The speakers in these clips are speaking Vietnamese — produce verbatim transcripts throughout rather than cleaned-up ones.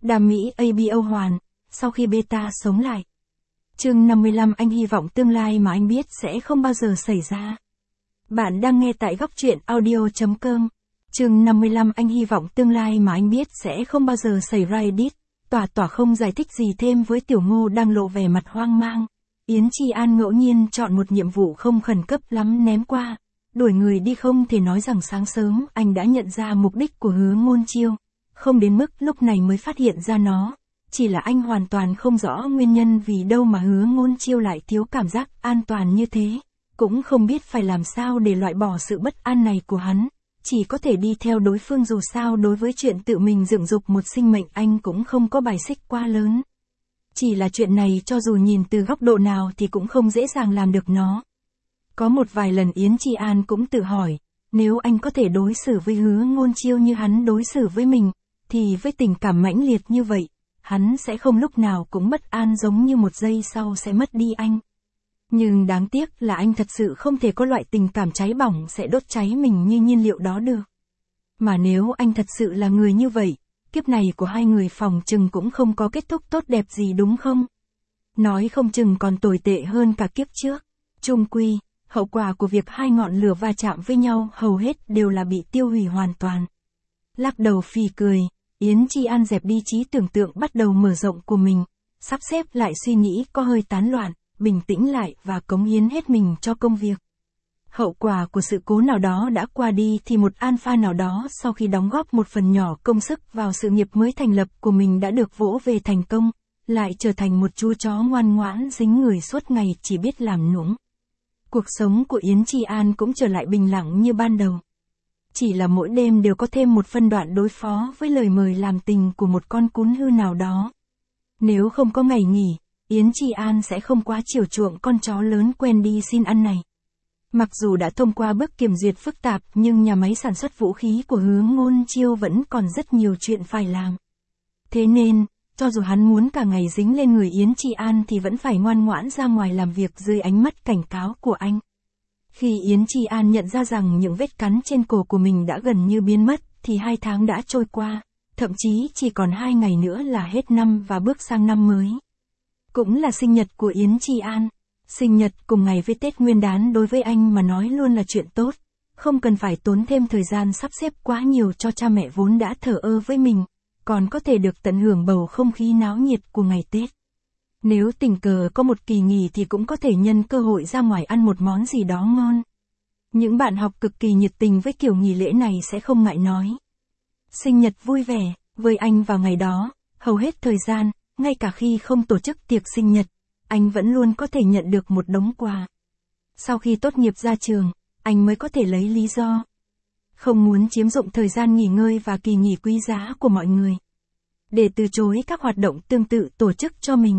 Đam mỹ a bê o hoàn, sau khi beta sống lại. Chương năm mươi lăm Anh hy vọng tương lai mà anh biết sẽ không bao giờ xảy ra. Bạn đang nghe tại góc truyện audio.com. Chương năm mươi lăm Anh hy vọng tương lai mà anh biết sẽ không bao giờ xảy ra. Edit, tỏa tỏa không giải thích gì thêm với Tiểu Ngô đang lộ vẻ mặt hoang mang. Yến Chi An ngẫu nhiên chọn một nhiệm vụ không khẩn cấp lắm ném qua. Đuổi người đi không thể nói rằng sáng sớm anh đã nhận ra mục đích của Hứa Ngôn Chiêu. Không đến mức lúc này mới phát hiện ra nó. Chỉ là anh hoàn toàn không rõ nguyên nhân vì đâu mà Hứa Ngôn Chiêu lại thiếu cảm giác an toàn như thế. Cũng không biết phải làm sao để loại bỏ sự bất an này của hắn. Chỉ có thể đi theo đối phương, dù sao đối với chuyện tự mình dựng dục một sinh mệnh anh cũng không có bài xích quá lớn. Chỉ là chuyện này cho dù nhìn từ góc độ nào thì cũng không dễ dàng làm được nó. Có một vài lần Yến Chi An cũng tự hỏi, nếu anh có thể đối xử với Hứa Ngôn Chiêu như hắn đối xử với mình, thì với tình cảm mãnh liệt như vậy, hắn sẽ không lúc nào cũng bất an giống như một giây sau sẽ mất đi anh. Nhưng đáng tiếc là anh thật sự không thể có loại tình cảm cháy bỏng sẽ đốt cháy mình như nhiên liệu đó được. Mà nếu anh thật sự là người như vậy, kiếp này của hai người phòng chừng cũng không có kết thúc tốt đẹp gì đúng không? Nói không chừng còn tồi tệ hơn cả kiếp trước. Chung quy, hậu quả của việc hai ngọn lửa va chạm với nhau hầu hết đều là bị tiêu hủy hoàn toàn. Lắc đầu phì cười, Yến Chi An dẹp đi trí tưởng tượng bắt đầu mở rộng của mình, sắp xếp lại suy nghĩ có hơi tán loạn, bình tĩnh lại và cống hiến hết mình cho công việc. Hậu quả của sự cố nào đó đã qua đi thì một alpha nào đó sau khi đóng góp một phần nhỏ công sức vào sự nghiệp mới thành lập của mình đã được vỗ về thành công, lại trở thành một chú chó ngoan ngoãn dính người suốt ngày chỉ biết làm nũng. Cuộc sống của Yến Chi An cũng trở lại bình lặng như ban đầu. Chỉ là mỗi đêm đều có thêm một phân đoạn đối phó với lời mời làm tình của một con cún hư nào đó. Nếu không có ngày nghỉ, Yến Chi An sẽ không quá chiều chuộng con chó lớn quen đi xin ăn này. Mặc dù đã thông qua bước kiểm duyệt phức tạp nhưng nhà máy sản xuất vũ khí của Hứa Ngôn Chiêu vẫn còn rất nhiều chuyện phải làm. Thế nên, cho dù hắn muốn cả ngày dính lên người Yến Chi An thì vẫn phải ngoan ngoãn ra ngoài làm việc dưới ánh mắt cảnh cáo của anh. Khi Yến Chi An nhận ra rằng những vết cắn trên cổ của mình đã gần như biến mất thì hai tháng đã trôi qua, thậm chí chỉ còn hai ngày nữa là hết năm và bước sang năm mới. Cũng là sinh nhật của Yến Chi An. Sinh nhật cùng ngày với Tết Nguyên đán đối với anh mà nói luôn là chuyện tốt, không cần phải tốn thêm thời gian sắp xếp quá nhiều cho cha mẹ vốn đã thờ ơ với mình, còn có thể được tận hưởng bầu không khí náo nhiệt của ngày Tết. Nếu tình cờ có một kỳ nghỉ thì cũng có thể nhân cơ hội ra ngoài ăn một món gì đó ngon. Những bạn học cực kỳ nhiệt tình với kiểu nghỉ lễ này sẽ không ngại nói. Sinh nhật vui vẻ, với anh vào ngày đó, hầu hết thời gian, ngay cả khi không tổ chức tiệc sinh nhật, anh vẫn luôn có thể nhận được một đống quà. Sau khi tốt nghiệp ra trường, anh mới có thể lấy lý do không muốn chiếm dụng thời gian nghỉ ngơi và kỳ nghỉ quý giá của mọi người, để từ chối các hoạt động tương tự tổ chức cho mình.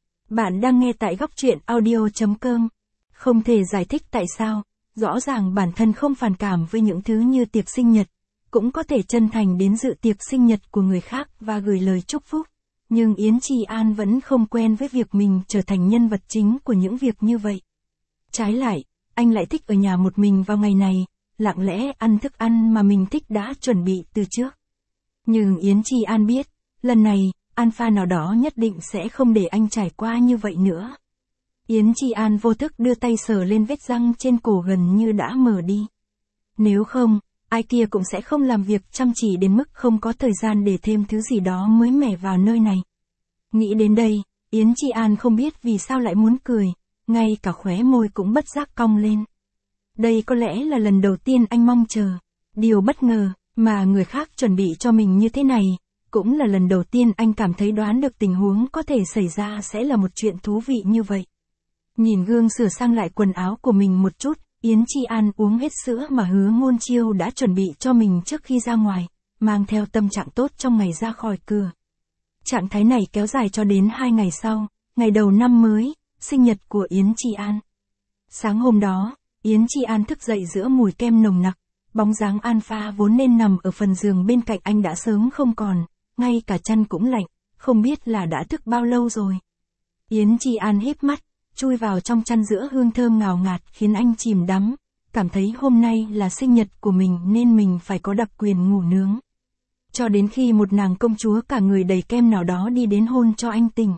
Bạn đang nghe tại góc truyện audio.com. Không thể giải thích tại sao, rõ ràng bản thân không phản cảm với những thứ như tiệc sinh nhật, cũng có thể chân thành đến dự tiệc sinh nhật của người khác và gửi lời chúc phúc. Nhưng Yến Chi An vẫn không quen với việc mình trở thành nhân vật chính của những việc như vậy. Trái lại, anh lại thích ở nhà một mình vào ngày này, lặng lẽ ăn thức ăn mà mình thích đã chuẩn bị từ trước. Nhưng Yến Chi An biết, lần này, alpha nào đó nhất định sẽ không để anh trải qua như vậy nữa. Yến Chi An vô thức đưa tay sờ lên vết răng trên cổ gần như đã mờ đi. Nếu không, ai kia cũng sẽ không làm việc chăm chỉ đến mức không có thời gian để thêm thứ gì đó mới mẻ vào nơi này. Nghĩ đến đây, Yến Chi An không biết vì sao lại muốn cười, ngay cả khóe môi cũng bất giác cong lên. Đây có lẽ là lần đầu tiên anh mong chờ, điều bất ngờ, mà người khác chuẩn bị cho mình như thế này, cũng là lần đầu tiên anh cảm thấy đoán được tình huống có thể xảy ra sẽ là một chuyện thú vị như vậy. Nhìn gương sửa sang lại quần áo của mình một chút, Yến Chi An uống hết sữa mà Hứa Ngôn Chiêu đã chuẩn bị cho mình trước khi ra ngoài, mang theo tâm trạng tốt trong ngày ra khỏi cửa. Trạng thái này kéo dài cho đến hai ngày sau, ngày đầu năm mới, sinh nhật của Yến Chi An. Sáng hôm đó, Yến Chi An thức dậy giữa mùi kem nồng nặc, bóng dáng alpha vốn nên nằm ở phần giường bên cạnh anh đã sớm không còn, ngay cả chăn cũng lạnh, không biết là đã thức bao lâu rồi. Yến Chi An híp mắt, chui vào trong chăn giữa hương thơm ngào ngạt khiến anh chìm đắm, cảm thấy hôm nay là sinh nhật của mình nên mình phải có đặc quyền ngủ nướng. Cho đến khi một nàng công chúa cả người đầy kem nào đó đi đến hôn cho anh tỉnh.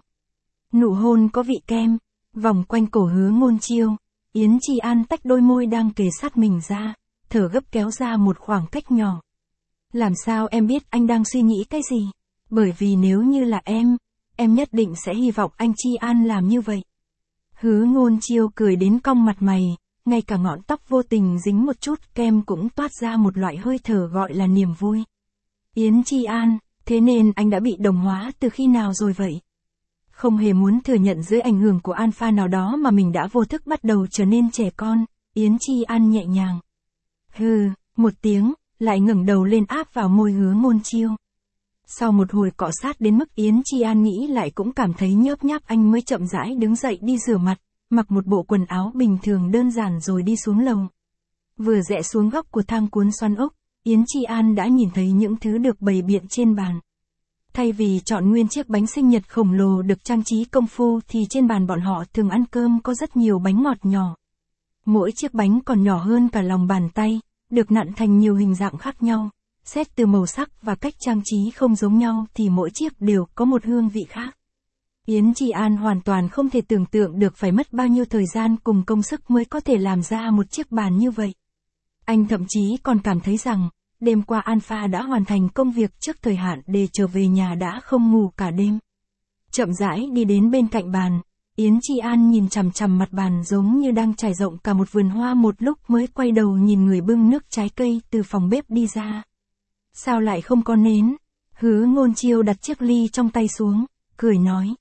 Nụ hôn có vị kem, vòng quanh cổ Hứa Ngôn Chiêu, Yến Chi An tách đôi môi đang kề sát mình ra, thở gấp kéo ra một khoảng cách nhỏ. Làm sao em biết anh đang suy nghĩ cái gì? Bởi vì nếu như là em, em nhất định sẽ hy vọng anh Chi An làm như vậy. Hứa Ngôn Chiêu cười đến cong mặt mày, ngay cả ngọn tóc vô tình dính một chút kem cũng toát ra một loại hơi thở gọi là niềm vui. Yến Chi An, thế nên anh đã bị đồng hóa từ khi nào rồi vậy? Không hề muốn thừa nhận dưới ảnh hưởng của alpha nào đó mà mình đã vô thức bắt đầu trở nên trẻ con, Yến Chi An nhẹ nhàng. Hừ, một tiếng, lại ngẩng đầu lên áp vào môi Hứa Ngôn Chiêu. Sau một hồi cọ sát đến mức Yến Chi An nghĩ lại cũng cảm thấy nhớp nháp, anh mới chậm rãi đứng dậy đi rửa mặt, mặc một bộ quần áo bình thường đơn giản rồi đi xuống lầu. Vừa rẽ xuống góc của thang cuốn xoắn ốc, Yến Chi An đã nhìn thấy những thứ được bày biện trên bàn. Thay vì chọn nguyên chiếc bánh sinh nhật khổng lồ được trang trí công phu thì trên bàn bọn họ thường ăn cơm có rất nhiều bánh ngọt nhỏ. Mỗi chiếc bánh còn nhỏ hơn cả lòng bàn tay, được nặn thành nhiều hình dạng khác nhau. Xét từ màu sắc và cách trang trí không giống nhau thì mỗi chiếc đều có một hương vị khác. Yến Chi An hoàn toàn không thể tưởng tượng được phải mất bao nhiêu thời gian cùng công sức mới có thể làm ra một chiếc bàn như vậy. Anh thậm chí còn cảm thấy rằng, đêm qua Alpha đã hoàn thành công việc trước thời hạn để trở về nhà đã không ngủ cả đêm. Chậm rãi đi đến bên cạnh bàn, Yến Chi An nhìn chằm chằm mặt bàn giống như đang trải rộng cả một vườn hoa một lúc mới quay đầu nhìn người bưng nước trái cây từ phòng bếp đi ra. Sao lại không có nến? Hứa Ngôn Chiêu đặt chiếc ly trong tay xuống, cười nói.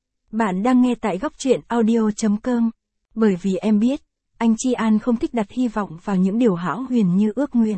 Bạn đang nghe tại góc truyện audio chấm com. Bởi vì em biết, anh Chi An không thích đặt hy vọng vào những điều hão huyền như ước nguyện.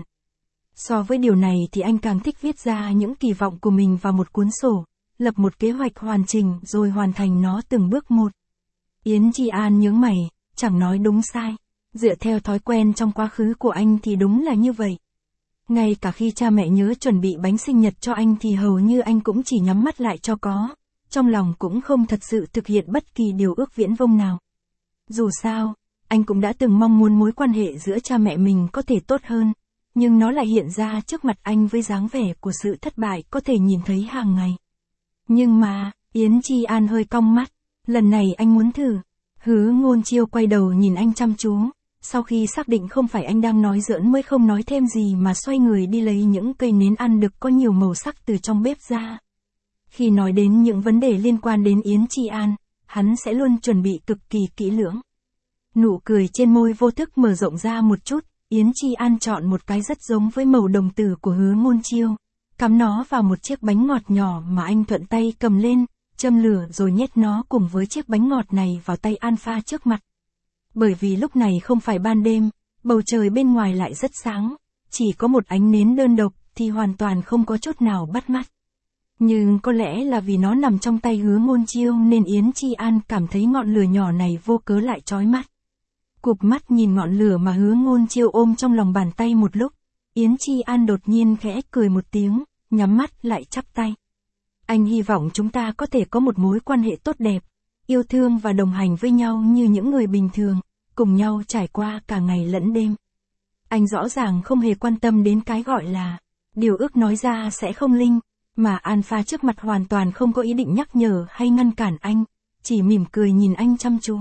So với điều này thì anh càng thích viết ra những kỳ vọng của mình vào một cuốn sổ, lập một kế hoạch hoàn chỉnh rồi hoàn thành nó từng bước một. Yến Chi An nhướng mày, chẳng nói đúng sai. Dựa theo thói quen trong quá khứ của anh thì đúng là như vậy. Ngay cả khi cha mẹ nhớ chuẩn bị bánh sinh nhật cho anh thì hầu như anh cũng chỉ nhắm mắt lại cho có, trong lòng cũng không thật sự thực hiện bất kỳ điều ước viễn vông nào. Dù sao, anh cũng đã từng mong muốn mối quan hệ giữa cha mẹ mình có thể tốt hơn, nhưng nó lại hiện ra trước mặt anh với dáng vẻ của sự thất bại có thể nhìn thấy hàng ngày. Nhưng mà, Yến Chi An hơi cong mắt, lần này anh muốn thử. Hứa Ngôn Chiêu quay đầu nhìn anh chăm chú. Sau khi xác định không phải anh đang nói giỡn mới không nói thêm gì mà xoay người đi lấy những cây nến ăn được có nhiều màu sắc từ trong bếp ra. Khi nói đến những vấn đề liên quan đến Yến Chi An, hắn sẽ luôn chuẩn bị cực kỳ kỹ lưỡng. Nụ cười trên môi vô thức mở rộng ra một chút, Yến Chi An chọn một cái rất giống với màu đồng tử của Hứa Ngôn Chiêu, cắm nó vào một chiếc bánh ngọt nhỏ mà anh thuận tay cầm lên, châm lửa rồi nhét nó cùng với chiếc bánh ngọt này vào tay Alpha trước mặt. Bởi vì lúc này không phải ban đêm, bầu trời bên ngoài lại rất sáng, chỉ có một ánh nến đơn độc thì hoàn toàn không có chút nào bắt mắt. Nhưng có lẽ là vì nó nằm trong tay Hứa Ngôn Chiêu nên Yến Chi An cảm thấy ngọn lửa nhỏ này vô cớ lại chói mắt. Cụp mắt nhìn ngọn lửa mà Hứa Ngôn Chiêu ôm trong lòng bàn tay một lúc, Yến Chi An đột nhiên khẽ cười một tiếng, nhắm mắt lại chắp tay. Anh hy vọng chúng ta có thể có một mối quan hệ tốt đẹp, yêu thương và đồng hành với nhau như những người bình thường, cùng nhau trải qua cả ngày lẫn đêm. Anh rõ ràng không hề quan tâm đến cái gọi là điều ước nói ra sẽ không linh, mà Alpha trước mặt hoàn toàn không có ý định nhắc nhở hay ngăn cản anh, chỉ mỉm cười nhìn anh chăm chú.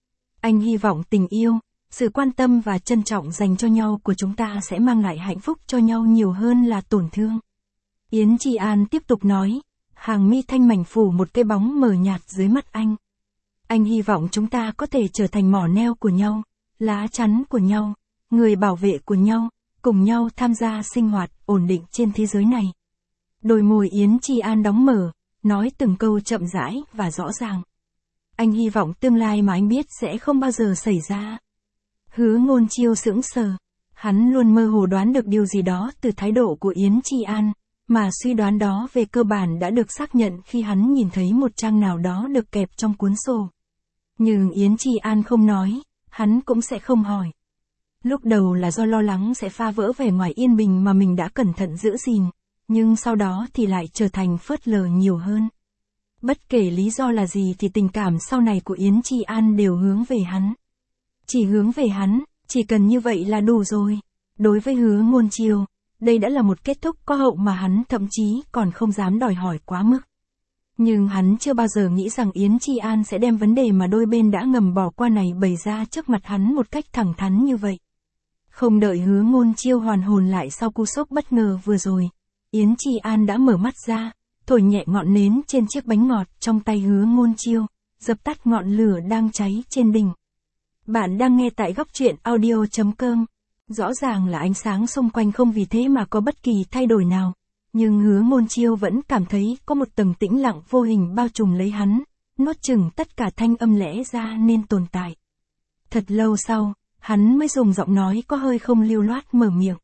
Anh hy vọng tình yêu, sự quan tâm và trân trọng dành cho nhau của chúng ta sẽ mang lại hạnh phúc cho nhau nhiều hơn là tổn thương. Yến Chi An tiếp tục nói, hàng mi thanh mảnh phủ một cái bóng mờ nhạt dưới mắt anh. Anh hy vọng chúng ta có thể trở thành mỏ neo của nhau, lá chắn của nhau, người bảo vệ của nhau, cùng nhau tham gia sinh hoạt ổn định trên thế giới này. Đôi môi Yến Chi An đóng mở, nói từng câu chậm rãi và rõ ràng. Anh hy vọng tương lai mà anh biết sẽ không bao giờ xảy ra. Hứa Ngôn Chiêu sững sờ, hắn luôn mơ hồ đoán được điều gì đó từ thái độ của Yến Chi An, mà suy đoán đó về cơ bản đã được xác nhận khi hắn nhìn thấy một trang nào đó được kẹp trong cuốn sổ. Nhưng Yến Chi An không nói, hắn cũng sẽ không hỏi. Lúc đầu là do lo lắng sẽ phá vỡ vẻ ngoài yên bình mà mình đã cẩn thận giữ gìn, nhưng sau đó thì lại trở thành phớt lờ nhiều hơn. Bất kể lý do là gì thì tình cảm sau này của Yến Chi An đều hướng về hắn. Chỉ hướng về hắn, chỉ cần như vậy là đủ rồi. Đối với Hứa Ngôn Chiêu, đây đã là một kết thúc có hậu mà hắn thậm chí còn không dám đòi hỏi quá mức. Nhưng hắn chưa bao giờ nghĩ rằng Yến Chi An sẽ đem vấn đề mà đôi bên đã ngầm bỏ qua này bày ra trước mặt hắn một cách thẳng thắn như vậy. Không đợi Hứa Ngôn Chiêu hoàn hồn lại sau cú sốc bất ngờ vừa rồi, Yến Chi An đã mở mắt ra, thổi nhẹ ngọn nến trên chiếc bánh ngọt trong tay Hứa Ngôn Chiêu, dập tắt ngọn lửa đang cháy trên đỉnh. Bạn đang nghe tại góc truyện audio chấm com. Rõ ràng là ánh sáng xung quanh không vì thế mà có bất kỳ thay đổi nào, nhưng Hứa Ngôn Chiêu vẫn cảm thấy có một tầng tĩnh lặng vô hình bao trùm lấy hắn, nuốt chửng tất cả thanh âm lẽ ra nên tồn tại. Thật lâu sau, hắn mới dùng giọng nói có hơi không lưu loát mở miệng.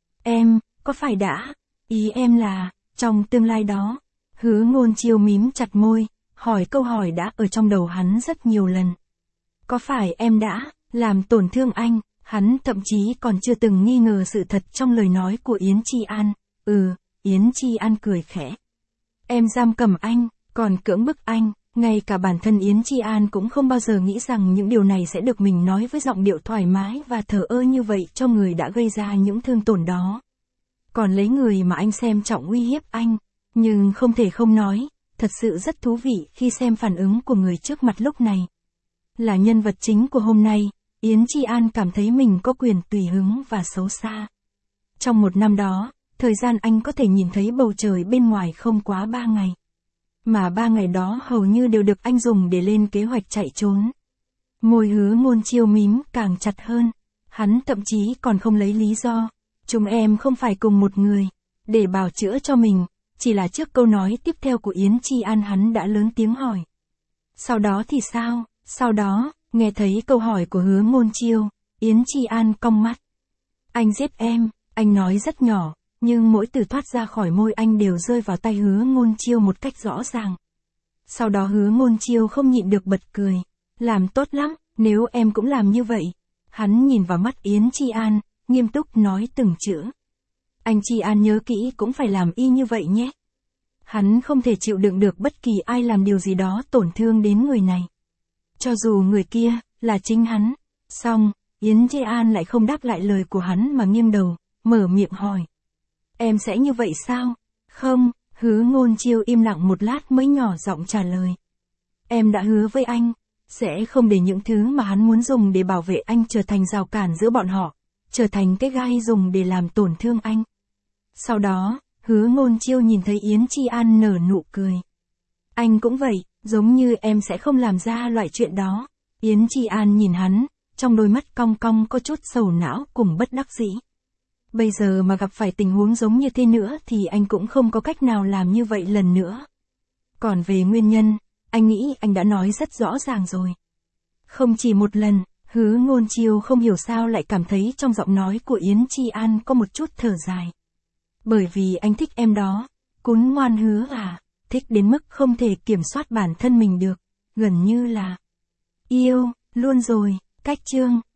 Em, có phải đã, ý em là, trong tương lai đó, Hứa Ngôn Chiêu mím chặt môi, hỏi câu hỏi đã ở trong đầu hắn rất nhiều lần. Có phải em đã, làm tổn thương anh? Hắn thậm chí còn chưa từng nghi ngờ sự thật trong lời nói của Yến Chi An. Ừ, Yến Chi An cười khẽ. Em giam cầm anh, còn cưỡng bức anh, ngay cả bản thân Yến Chi An cũng không bao giờ nghĩ rằng những điều này sẽ được mình nói với giọng điệu thoải mái và thờ ơ như vậy cho người đã gây ra những thương tổn đó. Còn lấy người mà anh xem trọng uy hiếp anh, nhưng không thể không nói, thật sự rất thú vị khi xem phản ứng của người trước mặt lúc này. Là nhân vật chính của hôm nay, Yến Chi An cảm thấy mình có quyền tùy hứng và xấu xa. Trong một năm đó, thời gian anh có thể nhìn thấy bầu trời bên ngoài không quá ba ngày. Mà ba ngày đó hầu như đều được anh dùng để lên kế hoạch chạy trốn. Môi Hứa Ngôn Chiêu mím càng chặt hơn. Hắn thậm chí còn không lấy lý do. Chúng em không phải cùng một người. Để bào chữa cho mình, chỉ là trước câu nói tiếp theo của Yến Chi An hắn đã lớn tiếng hỏi. Sau đó thì sao? Sau đó, nghe thấy câu hỏi của Hứa Ngôn Chiêu, Yến Chi An cong mắt. Anh giết em, anh nói rất nhỏ, nhưng mỗi từ thoát ra khỏi môi anh đều rơi vào tay Hứa Ngôn Chiêu một cách rõ ràng. Sau đó Hứa Ngôn Chiêu không nhịn được bật cười. Làm tốt lắm, nếu em cũng làm như vậy. Hắn nhìn vào mắt Yến Chi An, nghiêm túc nói từng chữ. Anh Chi An nhớ kỹ cũng phải làm y như vậy nhé. Hắn không thể chịu đựng được bất kỳ ai làm điều gì đó tổn thương đến người này. Cho dù người kia, là chính hắn. Xong, Yến Chi An lại không đáp lại lời của hắn mà nghiêng đầu, mở miệng hỏi. Em sẽ như vậy sao? Không, Hứa Ngôn Chiêu im lặng một lát mới nhỏ giọng trả lời. Em đã hứa với anh, sẽ không để những thứ mà hắn muốn dùng để bảo vệ anh trở thành rào cản giữa bọn họ, trở thành cái gai dùng để làm tổn thương anh. Sau đó, Hứa Ngôn Chiêu nhìn thấy Yến Chi An nở nụ cười. Anh cũng vậy, giống như em sẽ không làm ra loại chuyện đó. Yến Chi An nhìn hắn, trong đôi mắt cong cong có chút sầu não cùng bất đắc dĩ. Bây giờ mà gặp phải tình huống giống như thế nữa thì anh cũng không có cách nào làm như vậy lần nữa. Còn về nguyên nhân, anh nghĩ anh đã nói rất rõ ràng rồi. Không chỉ một lần, Hứa Ngôn Chiêu không hiểu sao lại cảm thấy trong giọng nói của Yến Chi An có một chút thở dài. Bởi vì anh thích em đó, cún ngoan Hứa à, thích đến mức không thể kiểm soát bản thân mình được, gần như là yêu, luôn rồi. Cách chương